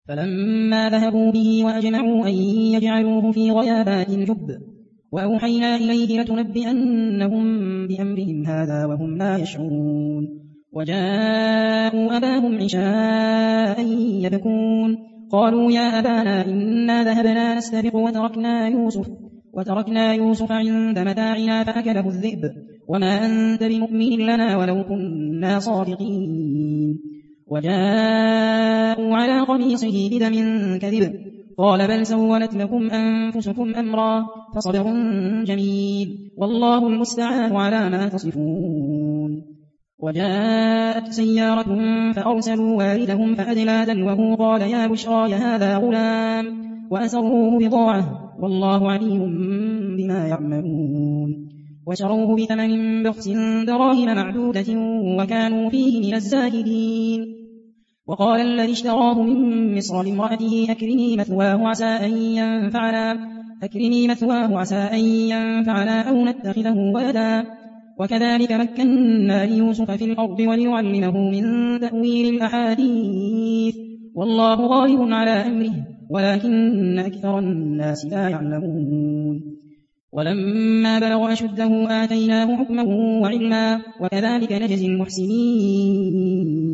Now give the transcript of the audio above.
فلما ذهبوا به وأجمعوا أن يجعلوه في غيابات الجب وأوحينا إليه لتنبئنهم بأمرهم هذا وهم لا يشعرون وجاءوا أباهم عشاء يبكون قالوا يا أبانا إنا ذهبنا نستبق وتركنا يوسف عند متاعنا فأكله الذئب وما أنت بمؤمن لنا ولو كنا صادقين وجاءوا على قميصه بدم كذب قال بل سولت لكم أنفسكم أمرا فصبر جميل والله المستعان على ما تصفون وجاءت سيارة فأرسلوا واردهم فأدلى دلوه قال يا بشرى هذا غلام وأسروه بضاعة والله عليم بما يعملون وشروه بثمن بخس دراهم معدودة وكانوا فيه من الزاهدين وقال الذي اشتراه من مصر لامرأته أكرمي مثواه عسى أن ينفعنا أو نتخذه ولدا وكذلك مكنا ليوسف في الأرض وليعلمه من تأويل الأحاديث والله غالب على أمره ولكن أكثر الناس لا يعلمون ولما بلغ أشده آتيناه حكما وعلما وكذلك نجزي المحسنين